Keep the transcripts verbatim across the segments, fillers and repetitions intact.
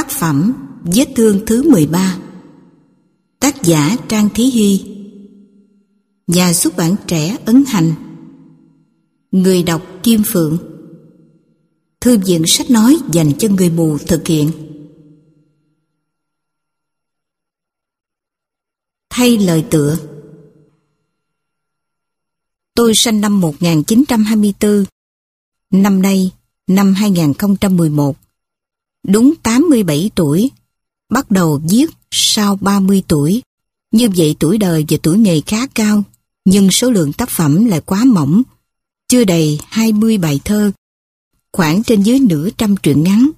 Tác phẩm Vết thương thứ mười ba. Tác giả Trang Thí Hy. Nhà xuất bản Trẻ Ấn Hành. Người đọc Kim Phượng. Thư viện sách nói dành cho người mù thực hiện. Thay lời tựa. Tôi sinh năm một nghìn chín trăm hai mươi tư. Năm nay, năm hai nghìn không trăm mười một. Đúng tám mươi bảy tuổi, bắt đầu viết sau ba mươi tuổi. Như vậy tuổi đời và tuổi nghề khá cao, nhưng số lượng tác phẩm lại quá mỏng, chưa đầy hai mươi bài thơ, khoảng trên dưới nửa trăm truyện ngắn,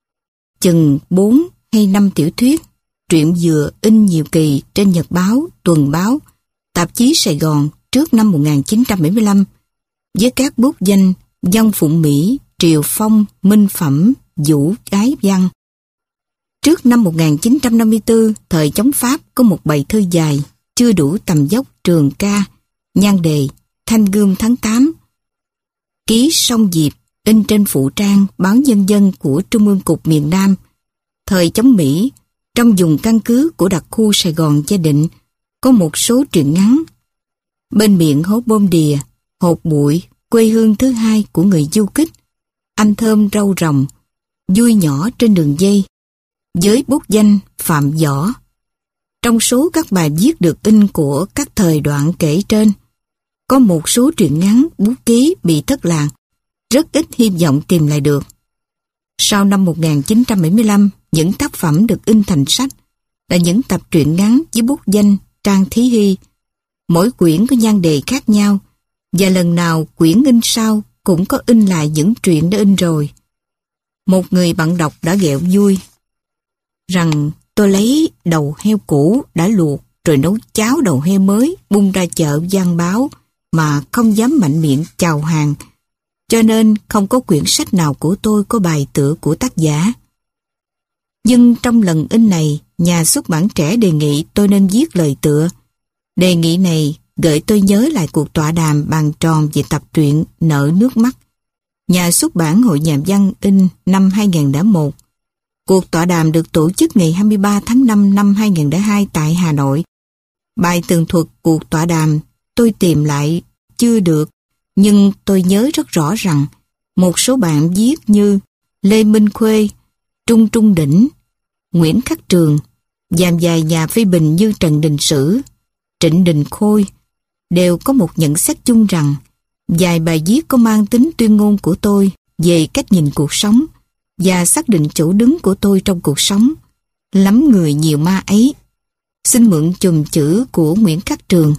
chừng bốn hay năm tiểu thuyết, truyện vừa in nhiều kỳ trên nhật báo, tuần báo, tạp chí Sài Gòn trước năm một nghìn chín trăm bảy mươi lăm, với các bút danh Văn Phụng Mỹ, Triều Phong, Minh Phẩm, Vũ Ái Văn. Trước năm một nghìn chín trăm năm mươi tư, thời chống Pháp, có một bài thơ dài, chưa đủ tầm dốc Trường Ca, nhan đề Thanh Gươm tháng tám. Ký Sông Diệp, in trên phụ trang báo Nhân dân của Trung ương Cục miền Nam. Thời chống Mỹ, trong vùng căn cứ của đặc khu Sài Gòn Gia Định, có một số truyện ngắn. Bên miệng hố Bôm Đìa, Hột Bụi, quê hương thứ hai của người du kích, Anh Thơm Rau Rồng, Vui Nhỏ trên đường dây, với bút danh Phạm Võ. Trong số các bài viết được in của các thời đoạn kể trên, có một số truyện ngắn bút ký bị thất lạc, rất ít hy vọng tìm lại được. Sau năm một nghìn chín trăm bảy mươi lăm, những tác phẩm được in thành sách là những tập truyện ngắn với bút danh Trang Thí Hy. Mỗi quyển có nhan đề khác nhau, và lần nào quyển in sau cũng có in lại những truyện đã in rồi. Một người bạn đọc đã ghẹo vui rằng tôi lấy đầu heo cũ đã luộc rồi nấu cháo đầu heo mới bung ra chợ Giang Báo mà không dám mạnh miệng chào hàng, cho nên không có quyển sách nào của tôi có bài tựa của tác giả. Nhưng trong lần in này, nhà xuất bản Trẻ đề nghị tôi nên viết lời tựa. Đề nghị này gợi tôi nhớ lại cuộc tọa đàm bàn tròn về tập truyện Nợ Nước Mắt, nhà xuất bản Hội Nhà văn in năm hai nghìn không trăm lẻ một. Cuộc tọa đàm được tổ chức ngày hai mươi ba tháng năm năm hai nghìn không trăm lẻ hai tại Hà Nội. Bài tường thuật cuộc tọa đàm tôi tìm lại chưa được, nhưng tôi nhớ rất rõ rằng một số bạn viết như Lê Minh Khuê, Trung Trung Đỉnh, Nguyễn Khắc Trường, và vài nhà phê bình như Trần Đình Sử, Trịnh Đình Khôi đều có một nhận xét chung rằng vài bài viết có mang tính tuyên ngôn của tôi về cách nhìn cuộc sống và xác định chỗ đứng của tôi trong cuộc sống. Lắm người nhiều ma ấy. Xin mượn chùm chữ của Nguyễn Khắc Trường.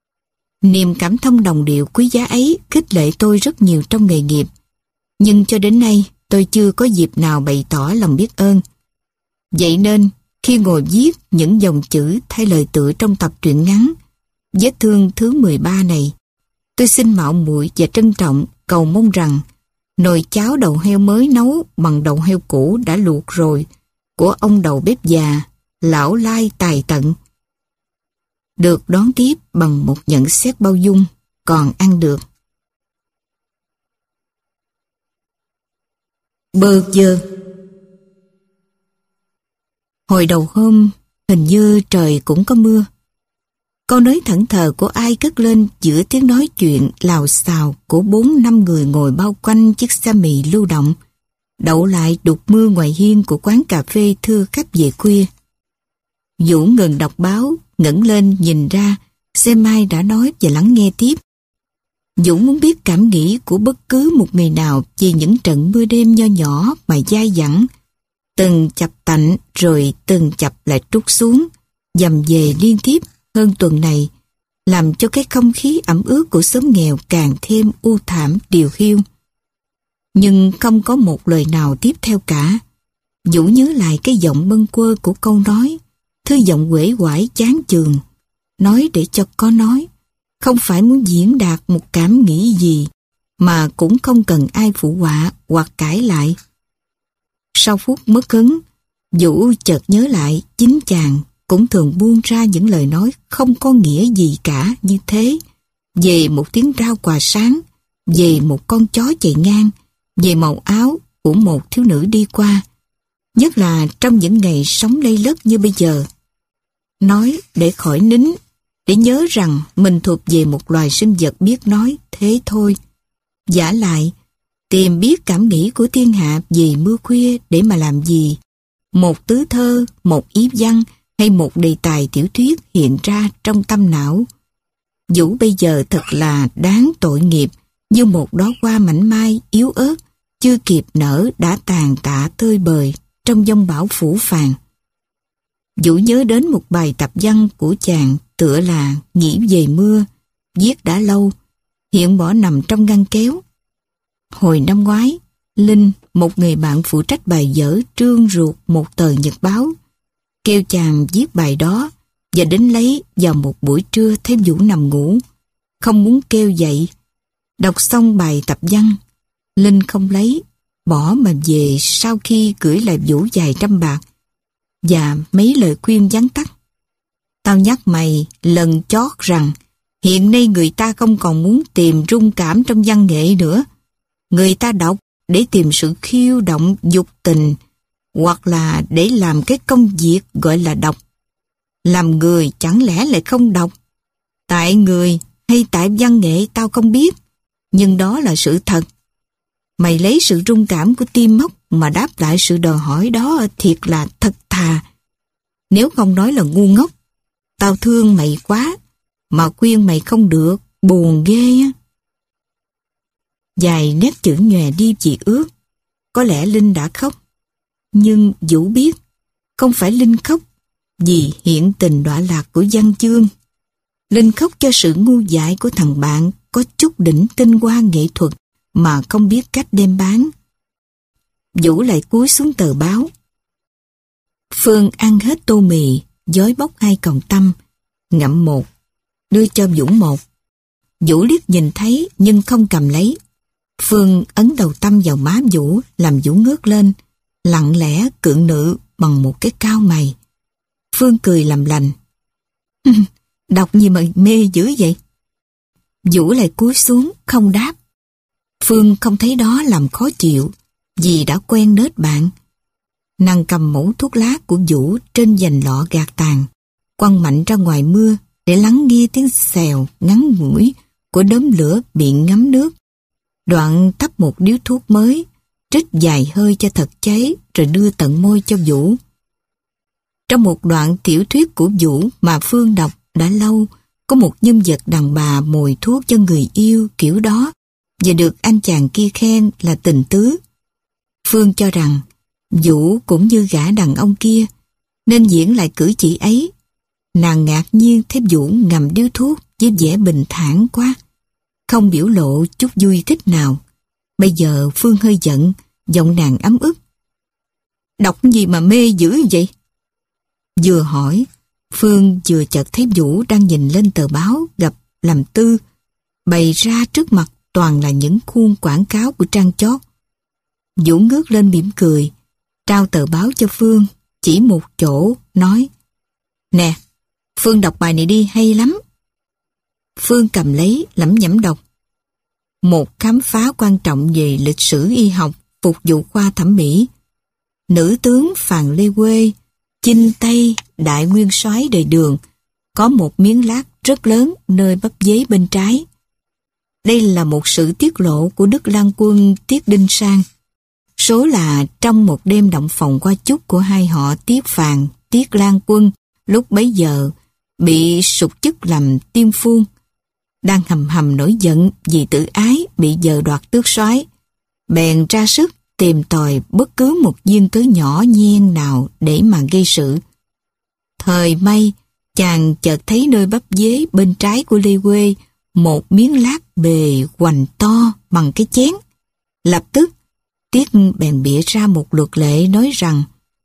Niềm cảm thông đồng điệu quý giá ấy khích lệ tôi rất nhiều trong nghề nghiệp, nhưng cho đến nay tôi chưa có dịp nào bày tỏ lòng biết ơn. Vậy nên khi ngồi viết những dòng chữ thay lời tựa trong tập truyện ngắn Vết thương thứ mười ba này, tôi xin mạo muội và trân trọng cầu mong rằng nồi cháo đầu heo mới nấu bằng đầu heo cũ đã luộc rồi của ông đầu bếp già, lão lai tài tận, được đón tiếp bằng một nhận xét bao dung, còn ăn được. Bơ vơ. Hồi đầu hôm, hình như trời cũng có mưa. Câu nói thẫn thờ của ai cất lên giữa tiếng nói chuyện lào xào của bốn năm người ngồi bao quanh chiếc xe mì lưu động, đậu lại đục mưa ngoài hiên của quán cà phê thưa khách về khuya. Vũ ngừng đọc báo, ngẩng lên nhìn ra, xem ai đã nói và lắng nghe tiếp. Vũ muốn biết cảm nghĩ của bất cứ một người nào về những trận mưa đêm nho nhỏ mà dai dẳng, từng chập tạnh rồi từng chập lại trút xuống, dầm về liên tiếp hơn tuần này, làm cho cái không khí ẩm ướt của xóm nghèo càng thêm u thảm điều hiu. Nhưng không có một lời nào tiếp theo cả. Vũ nhớ lại cái giọng bâng quơ của câu nói, thứ giọng uể oải chán chường, nói để cho có nói, không phải muốn diễn đạt một cảm nghĩ gì, mà cũng không cần ai phụ họa hoặc cãi lại. Sau phút mất hứng, Vũ chợt nhớ lại chính chàng cũng thường buông ra những lời nói không có nghĩa gì cả như thế, về một tiếng rao quà sáng, về một con chó chạy ngang, về màu áo của một thiếu nữ đi qua, nhất là trong những ngày sống lây lất như bây giờ. Nói để khỏi nín, để nhớ rằng mình thuộc về một loài sinh vật biết nói, thế thôi. Vả lại, tìm biết cảm nghĩ của thiên hạ về mưa khuya để mà làm gì? Một tứ thơ, một ý văn hay một đề tài tiểu thuyết hiện ra trong tâm não. Vũ bây giờ thật là đáng tội nghiệp, như một đóa hoa mảnh mai, yếu ớt, chưa kịp nở đã tàn tạ tơi bời trong giông bão phủ phàng. Vũ nhớ đến một bài tập văn của chàng tựa là Nghĩ về mưa, viết đã lâu, hiện bỏ nằm trong ngăn kéo. Hồi năm ngoái, Linh, một người bạn phụ trách bài vở trương ruột một tờ nhật báo, kêu chàng viết bài đó và đến lấy vào một buổi trưa thấy Vũ nằm ngủ, không muốn kêu dậy. Đọc xong bài tập văn, Linh không lấy, bỏ mà về sau khi gửi lại Vũ vài trăm bạc và mấy lời khuyên vắn tắt. Tao nhắc mày lần chót rằng hiện nay người ta không còn muốn tìm rung cảm trong văn nghệ nữa. Người ta đọc để tìm sự khiêu động dục tình, hoặc là để làm cái công việc gọi là đọc. Làm người chẳng lẽ lại không đọc? Tại người hay tại văn nghệ tao không biết, nhưng đó là sự thật. Mày lấy sự rung cảm của tim mốc mà đáp lại sự đòi hỏi đó thiệt là thật thà. Nếu không nói là ngu ngốc, tao thương mày quá, mà khuyên mày không được, buồn ghê á. Vài nét chữ nhòe đi vì ước, có lẽ Linh đã khóc. Nhưng Vũ biết, không phải Linh khóc vì hiện tình đọa lạc của văn chương. Linh khóc cho sự ngu dại của thằng bạn có chút đỉnh tinh hoa nghệ thuật mà không biết cách đem bán. Vũ lại cúi xuống tờ báo. Phương ăn hết tô mì, dối bóc hai cọng tăm, ngậm một, đưa cho Vũ một. Vũ liếc nhìn thấy nhưng không cầm lấy. Phương ấn đầu tăm vào má Vũ, làm Vũ ngước lên, lặng lẽ cưỡng nự bằng một cái cau mày. Phương cười làm lành. Đọc gì mà mê dữ vậy? Vũ lại cúi xuống, không đáp. Phương không thấy đó làm khó chịu, vì đã quen nết bạn. Nàng cầm mẩu thuốc lá của Vũ trên vành lọ gạt tàn, quăng mạnh ra ngoài mưa để lắng nghe tiếng xèo ngắn ngủi của đốm lửa bị ngấm nước. Đoạn tắp một điếu thuốc mới, trích vài hơi cho thật cháy rồi đưa tận môi cho Vũ. Trong một đoạn tiểu thuyết của Vũ mà Phương đọc đã lâu, có một nhân vật đàn bà mồi thuốc cho người yêu kiểu đó và được anh chàng kia khen là tình tứ. Phương cho rằng Vũ cũng như gã đàn ông kia nên diễn lại cử chỉ ấy. Nàng ngạc nhiên thấy Vũ ngậm điếu thuốc với vẻ bình thản quá, không biểu lộ chút vui thích nào. Bây giờ Phương hơi giận, giọng nàng ấm ức. Đọc gì mà mê dữ vậy? Vừa hỏi, Phương vừa chợt thấy Vũ đang nhìn lên tờ báo gặp làm tư, bày ra trước mặt toàn là những khuôn quảng cáo của trang chót. Vũ ngước lên mỉm cười, trao tờ báo cho Phương, chỉ một chỗ, nói: Nè, Phương đọc bài này đi, hay lắm. Phương cầm lấy, lẩm nhẩm đọc. Một khám phá quan trọng về lịch sử y học phục vụ khoa thẩm mỹ. Nữ tướng Phàn Lê Quê, chinh Tây, đại nguyên soái đời Đường, có một miếng lát rất lớn nơi bắp dế bên trái. Đây là một sự tiết lộ của Đức Lang Quân Tiết Đinh Sang. Số là trong một đêm động phòng qua chúc của hai họ Tiết Phàn, Tiết Lang Quân, lúc bấy giờ bị sục chức làm tiên phuông, đang hầm hầm nổi giận vì tự ái bị vợ đoạt tước soái, bèn ra sức tìm tòi bất cứ một viên cớ nhỏ nhen nào để mà gây sự. Thời may, chàng chợt thấy nơi bắp dế bên trái của Lê Quê một miếng lát bề hoành to bằng cái chén. Lập tức, Tiết bèn bịa ra một luật lệ nói rằng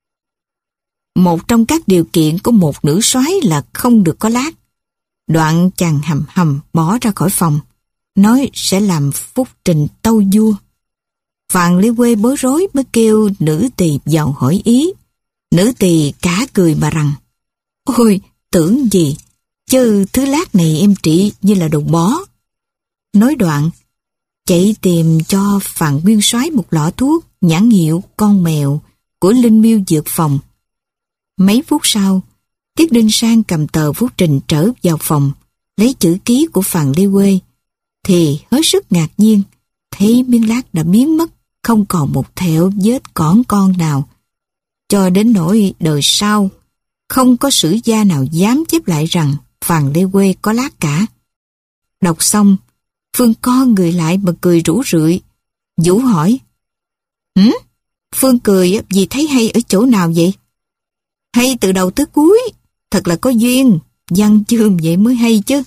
một trong các điều kiện của một nữ soái là không được có lát. Đoạn chàng hầm hầm bỏ ra khỏi phòng, nói sẽ làm phúc trình tâu vua. Phàn Lê Quê bối rối mới kêu nữ tỳ vào hỏi ý. Nữ tỳ cả cười mà rằng: Ôi, tưởng gì, chứ thứ lát này em trị như là đồ bó. Nói đoạn, chạy tìm cho Phàn Nguyên Soái một lọ thuốc nhãn hiệu con mèo của Linh Miêu Dược Phòng. Mấy phút sau, Tiết Đinh Sang cầm tờ phúc trình trở vào phòng, lấy chữ ký của Phàn Lê Quê, thì hết sức ngạc nhiên, thấy miếng lát đã biến mất, không còn một thẹo vết cỏn con nào. Cho đến nỗi đời sau, không có sử gia nào dám chép lại rằng Phàn Lê Quê có lát cả. Đọc xong, Phương co người lại mà cười rủ rượi. Vũ hỏi, Hử? Phương cười vì thấy hay ở chỗ nào vậy? Hay từ đầu tới cuối, thật là có duyên, văn chương vậy mới hay chứ.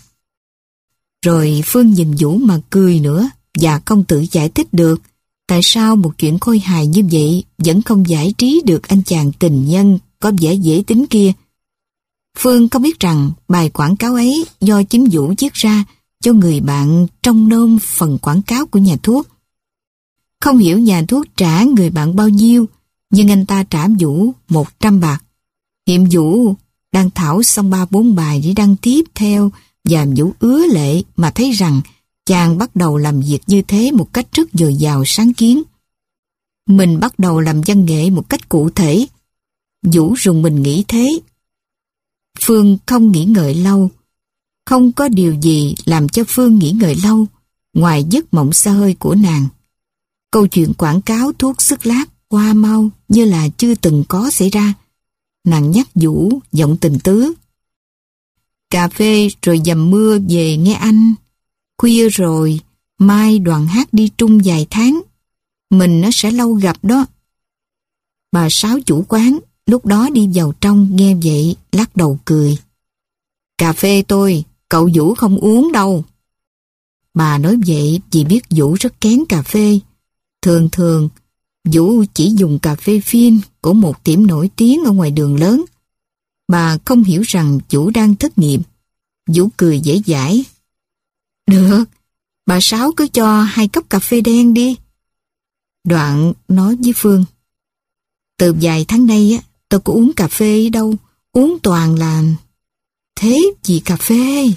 Rồi Phương nhìn Vũ mà cười nữa, và không tự giải thích được tại sao một chuyện khôi hài như vậy vẫn không giải trí được anh chàng tình nhân có vẻ dễ tính kia. Phương không biết rằng bài quảng cáo ấy do chính Vũ viết ra cho người bạn trông nom phần quảng cáo của nhà thuốc. Không hiểu nhà thuốc trả người bạn bao nhiêu, nhưng anh ta trả Vũ một trăm bạc. Hiện Vũ đang thảo xong ba bốn bài để đăng tiếp theo, và Vũ ứa lệ mà thấy rằng chàng bắt đầu làm việc như thế một cách rất dồi dào sáng kiến. Mình bắt đầu làm văn nghệ một cách cụ thể. Vũ rùng mình nghĩ thế. Phương không nghĩ ngợi lâu. Không có điều gì làm cho Phương nghĩ ngợi lâu ngoài giấc mộng xa hơi của nàng. Câu chuyện quảng cáo thuốc sức lát qua mau như là chưa từng có xảy ra. Nàng nhắc Vũ giọng tình tứ. Cà phê rồi dầm mưa về nghe anh. Khuya rồi, mai đoàn hát đi trung vài tháng. Mình nó sẽ lâu gặp đó. Bà Sáu chủ quán lúc đó đi vào trong nghe vậy lắc đầu cười. Cà phê tôi, cậu Vũ không uống đâu. Bà nói vậy vì biết Vũ rất kén cà phê. Thường thường, Vũ chỉ dùng cà phê phin của một tiệm nổi tiếng ở ngoài đường lớn. Bà không hiểu rằng Vũ đang thất nghiệp. Vũ cười dễ dãi. Được, bà Sáu cứ cho hai cốc cà phê đen đi. Đoạn nói với Phương. Từ vài tháng nay á, tôi có uống cà phê đâu, uống toàn là thế gì cà phê.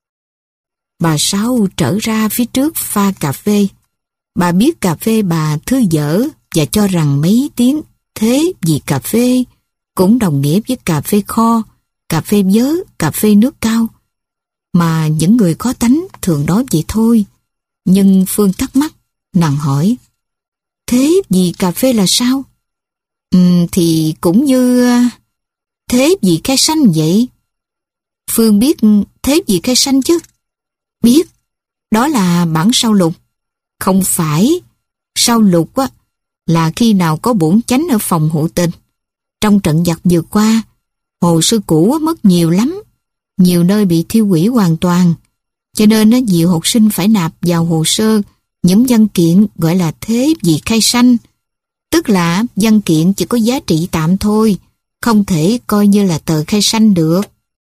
Bà Sáu trở ra phía trước pha cà phê. Bà biết cà phê bà thư dở và cho rằng mấy tiếng thế gì cà phê cũng đồng nghĩa với cà phê kho, cà phê vớ, cà phê nước cao. Mà những người có tánh thường nói vậy thôi. Nhưng Phương thắc mắc, nàng hỏi, thế gì cà phê là sao? Ừ, thì cũng như thế gì khai xanh vậy. Phương biết thế gì khai xanh chứ? Biết, đó là bản sao lục. Không phải, sao lục á, là khi nào có bổn chánh ở phòng hộ tình. Trong trận giặc vừa qua, hồ sơ cũ mất nhiều lắm. Nhiều nơi bị thiêu hủy hoàn toàn. Cho nên nó nhiều học sinh phải nạp vào hồ sơ những văn kiện gọi là thế gì khai sanh. Tức là văn kiện chỉ có giá trị tạm thôi, không thể coi như là tờ khai sanh được.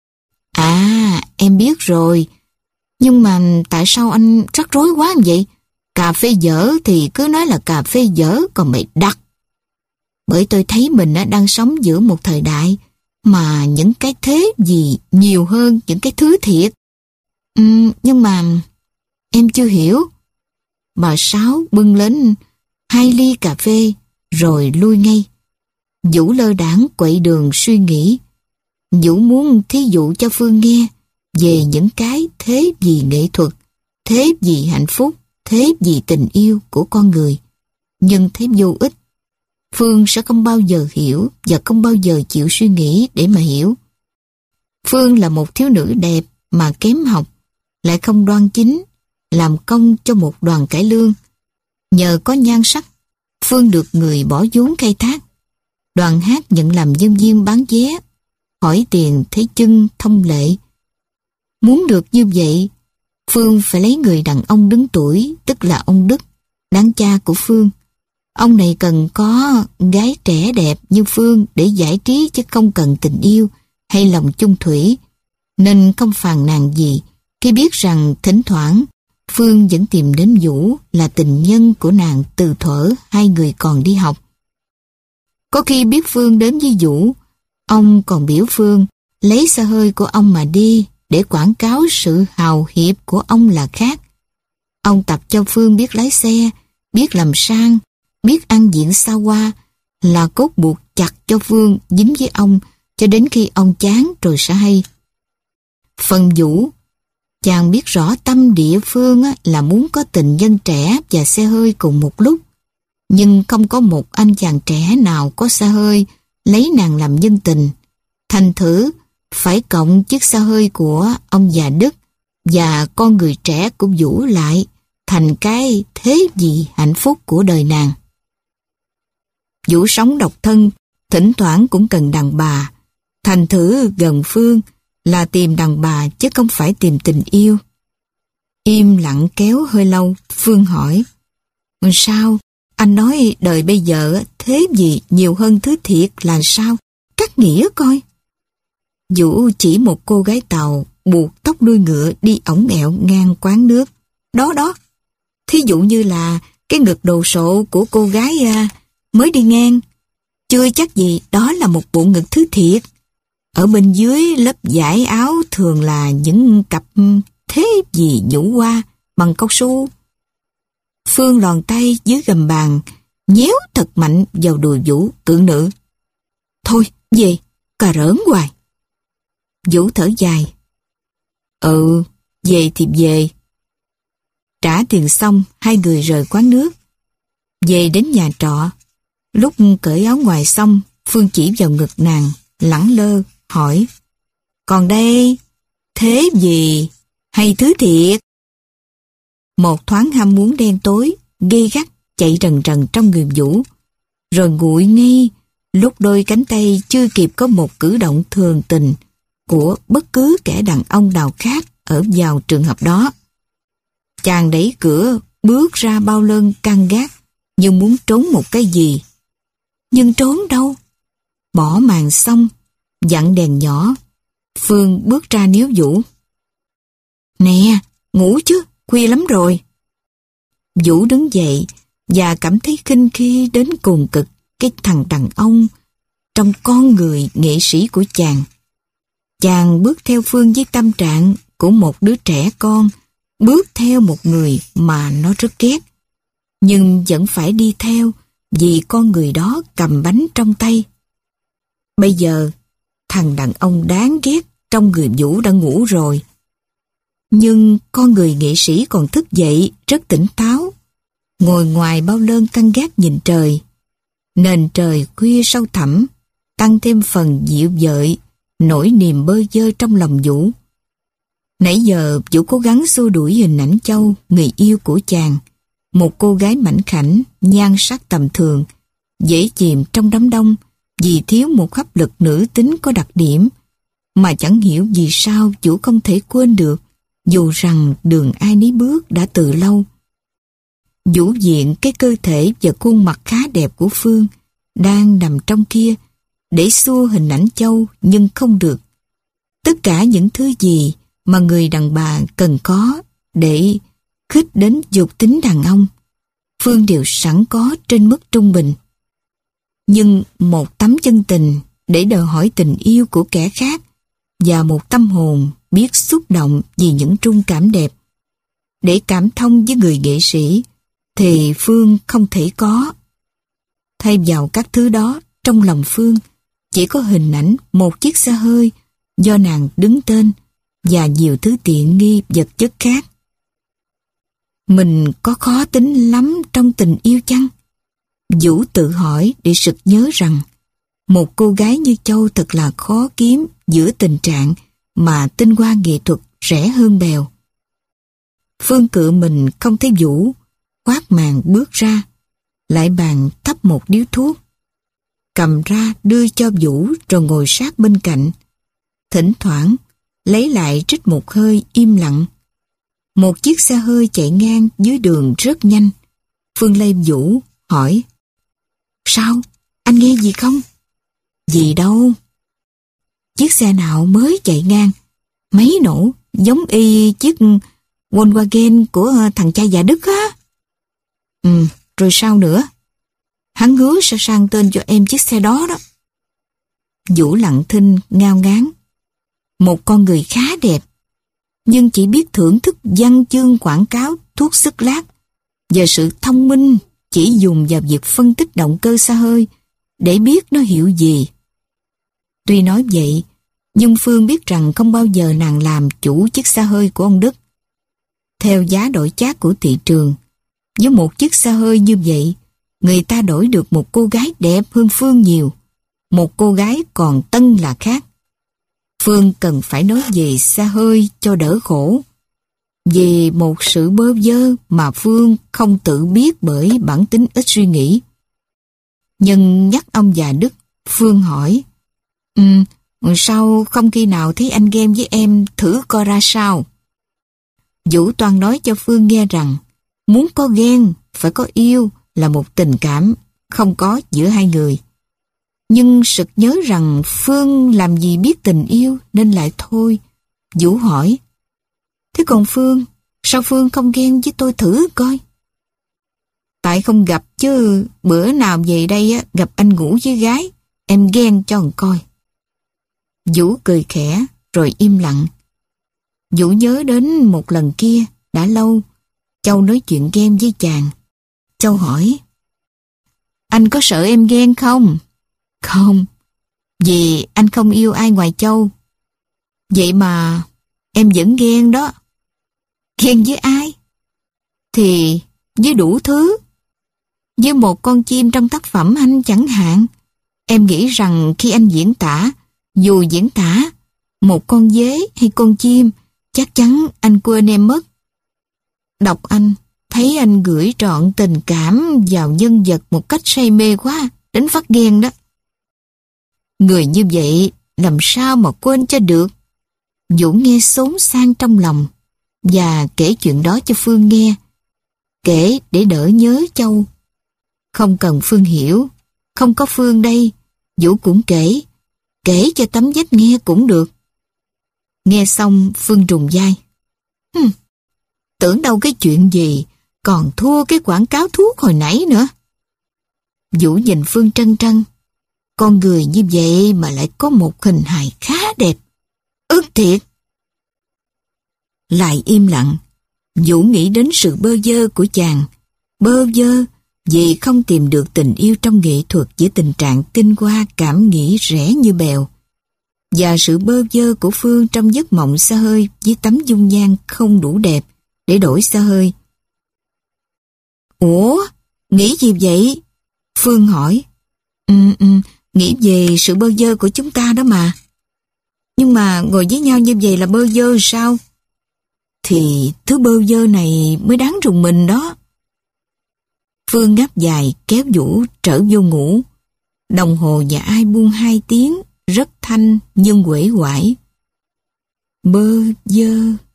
À, em biết rồi. Nhưng mà tại sao anh rắc rối quá như vậy? Cà phê dở thì cứ nói là cà phê dở, còn mày đặt. Bởi tôi thấy mình đang sống giữa một thời đại mà những cái thế gì nhiều hơn những cái thứ thiệt. Ừ, nhưng mà em chưa hiểu. Bà Sáu bưng lên hai ly cà phê rồi lui ngay. Vũ lơ đãng quậy đường suy nghĩ. Vũ muốn thí dụ cho Phương nghe về những cái thế gì nghệ thuật, thế gì hạnh phúc, thế gì tình yêu của con người. Nhưng thấy vô ích. Phương sẽ không bao giờ hiểu và không bao giờ chịu suy nghĩ để mà hiểu. Phương là một thiếu nữ đẹp mà kém học, lại không đoan chính, làm công cho một đoàn cải lương. Nhờ có nhan sắc, Phương được người bỏ vốn khai thác. Đoàn hát nhận làm nhân viên bán vé, hỏi tiền thấy chân thông lệ. Muốn được như vậy, Phương phải lấy người đàn ông đứng tuổi, tức là ông Đức, đáng cha của Phương. Ông này cần có gái trẻ đẹp như Phương để giải trí chứ không cần tình yêu hay lòng chung thủy, nên không phàn nàn gì khi biết rằng thỉnh thoảng Phương vẫn tìm đến Vũ là tình nhân của nàng từ thuở hai người còn đi học. Có khi biết Phương đến với Vũ, ông còn biểu Phương lấy xe hơi của ông mà đi để quảng cáo sự hào hiệp của ông là khác. Ông tập cho Phương biết lái xe, biết làm sang, biết ăn diện xa hoa, là cốt buộc chặt cho Phương dính với ông cho đến khi ông chán rồi sẽ hay. Phần Vũ, chàng biết rõ tâm địa Phương là muốn có tình nhân trẻ và xe hơi cùng một lúc, nhưng không có một anh chàng trẻ nào có xe hơi lấy nàng làm nhân tình. Thành thử phải cộng chiếc xe hơi của ông già Đức và con người trẻ của Vũ lại thành cái thế gì hạnh phúc của đời nàng. Vũ sống độc thân, thỉnh thoảng cũng cần đàn bà. Thành thử gần Phương là tìm đàn bà chứ không phải tìm tình yêu. Im lặng kéo hơi lâu, Phương hỏi: sao? Anh nói đời bây giờ thế gì nhiều hơn thứ thiệt là sao? Cắt nghĩa coi. Vũ chỉ một cô gái Tàu buộc tóc đuôi ngựa đi ổng ẹo ngang quán nước. Đó đó, thí dụ như là cái ngực đồ sộ của cô gái à, mới đi ngang. Chưa chắc gì đó là một bộ ngực thứ thiệt. Ở bên dưới lớp vải áo thường là những cặp thế gì nhũ hoa bằng cao su. Phương lòn tay dưới gầm bàn, nhéo thật mạnh vào đùi Vũ, cưỡng nữ. Thôi, về, cà rỡn hoài. Vũ thở dài. Ừ, về thì về. Trả tiền xong, hai người rời quán nước. Về đến nhà trọ. Lúc cởi áo ngoài xong, Phương chỉ vào ngực nàng, lẳng lơ, hỏi: còn đây, thế gì? Hay thứ thiệt? Một thoáng ham muốn đen tối, gay gắt chạy rần rần trong người Vũ, rồi nguội ngay lúc đôi cánh tay chưa kịp có một cử động thường tình của bất cứ kẻ đàn ông nào khác ở vào trường hợp đó. Chàng đẩy cửa, bước ra bao lơn căng gác, như muốn trốn một cái gì. Nhưng trốn đâu? Bỏ màn xong, dặn đèn nhỏ, Phương bước ra níu Vũ. Nè, ngủ chứ, khuya lắm rồi. Vũ đứng dậy và cảm thấy khinh khi đến cùng cực cái thằng đàn ông trong con người nghệ sĩ của chàng. Chàng bước theo Phương với tâm trạng của một đứa trẻ con, bước theo một người mà nó rất ghét, nhưng vẫn phải đi theo vì con người đó cầm bánh trong tay. Bây giờ, thằng đàn ông đáng ghét trong người Vũ đã ngủ rồi. Nhưng con người nghệ sĩ còn thức dậy rất tỉnh táo, ngồi ngoài bao lơn căng gác nhìn trời. Nền trời khuya sâu thẳm, tăng thêm phần dịu dợi, nỗi niềm bơ vơ trong lòng Vũ. Nãy giờ Vũ cố gắng xua đuổi hình ảnh Châu, người yêu của chàng, một cô gái mảnh khảnh, nhan sắc tầm thường, dễ chìm trong đám đông vì thiếu một hấp lực nữ tính có đặc điểm, mà chẳng hiểu vì sao Vũ không thể quên được, dù rằng đường ai nấy bước đã từ lâu. Vũ diện cái cơ thể và khuôn mặt khá đẹp của Phương đang nằm trong kia để xua hình ảnh Châu, nhưng không được. Tất cả những thứ gì mà người đàn bà cần có để khích đến dục tính đàn ông, Phương đều sẵn có trên mức trung bình. Nhưng một tấm chân tình để đòi hỏi tình yêu của kẻ khác và một tâm hồn biết xúc động vì những trung cảm đẹp để cảm thông với người nghệ sĩ thì Phương không thể có. Thay vào các thứ đó, trong lòng Phương chỉ có hình ảnh một chiếc xe hơi do nàng đứng tên và nhiều thứ tiện nghi vật chất khác. Mình có khó tính lắm trong tình yêu chăng? Vũ tự hỏi để sực nhớ rằng một cô gái như Châu thật là khó kiếm giữa tình trạng mà tinh hoa nghệ thuật rẻ hơn bèo. Phương cự mình không thấy Vũ, khoác màn bước ra, lại bàn thắp một điếu thuốc, cầm ra đưa cho Vũ rồi ngồi sát bên cạnh. Thỉnh thoảng lấy lại trích một hơi im lặng. Một chiếc xe hơi chạy ngang dưới đường rất nhanh. Phương lay Vũ hỏi: sao? Anh nghe gì không? Gì đâu. Chiếc xe nào mới chạy ngang? Máy nổ giống y chiếc Volkswagen của thằng cha già Đức á. Ừ, rồi sao nữa? Hắn hứa sẽ sang tên cho em chiếc xe đó đó. Vũ lặng thinh ngao ngán. Một con người khá đẹp, nhưng chỉ biết thưởng thức văn chương quảng cáo thuốc sức lát, và sự thông minh chỉ dùng vào việc phân tích động cơ xe hơi để biết nó hiểu gì. Tuy nói vậy, nhưng Phương biết rằng không bao giờ nàng làm chủ chiếc xe hơi của ông Đức. Theo giá đổi chác của thị trường, với một chiếc xe hơi như vậy, người ta đổi được một cô gái đẹp hơn Phương nhiều. Một cô gái còn tân là khác. Phương cần phải nói về xe hơi cho đỡ khổ. Vì một sự bơ vơ mà Phương không tự biết bởi bản tính ít suy nghĩ. Nhân nhắc ông già Đức, Phương hỏi, Ừ, sao không khi nào thấy anh ghen với em thử coi ra sao? Vũ Toan nói cho Phương nghe rằng, muốn có ghen, phải có yêu là một tình cảm không có giữa hai người. Nhưng sực nhớ rằng Phương làm gì biết tình yêu nên lại thôi. Vũ hỏi, thế còn Phương, sao Phương không ghen với tôi thử coi? Tại không gặp chứ, bữa nào về đây á, gặp anh ngủ với gái, em ghen cho anh coi. Vũ cười khẽ rồi im lặng. Vũ nhớ đến một lần kia, đã lâu, Châu nói chuyện ghen với chàng. Châu hỏi, anh có sợ em ghen không? Không, vì anh không yêu ai ngoài Châu. Vậy mà em vẫn ghen đó. Ghen với ai? Thì với đủ thứ. Với một con chim trong tác phẩm anh chẳng hạn. Em nghĩ rằng khi anh diễn tả, dù diễn tả một con dế hay con chim, chắc chắn anh quên em mất. Đọc anh, thấy anh gửi trọn tình cảm vào nhân vật một cách say mê quá, đến phát ghen đó. Người như vậy làm sao mà quên cho được? Vũ nghe xốn sang trong lòng và kể chuyện đó cho Phương nghe. Kể để đỡ nhớ Châu. Không cần Phương hiểu, không có Phương đây, Vũ cũng kể. Kể cho tấm vách nghe cũng được. Nghe xong Phương rùng vai. Hừm, tưởng đâu cái chuyện gì còn thua cái quảng cáo thuốc hồi nãy nữa. Vũ nhìn Phương trân trân. Con người như vậy mà lại có một hình hài khá đẹp. Ước thiệt. Lại im lặng. Vũ nghĩ đến sự bơ vơ của chàng. Bơ vơ vì không tìm được tình yêu trong nghệ thuật với tình trạng tinh hoa cảm nghĩ rẻ như bèo. Và sự bơ vơ của Phương trong giấc mộng xe hơi với tấm dung nhan không đủ đẹp để đổi xe hơi. Ủa, nghĩ gì vậy? Phương hỏi. Ừ, ừ, nghĩ về sự bơ vơ của chúng ta đó mà. Nhưng mà ngồi với nhau như vậy là bơ vơ sao? Thì thứ bơ vơ này mới đáng rùng mình đó. Phương ngáp dài kéo Vũ trở vô ngủ. Đồng hồ nhà ai buông hai tiếng, rất thanh nhưng uể oải. Bơ vơ.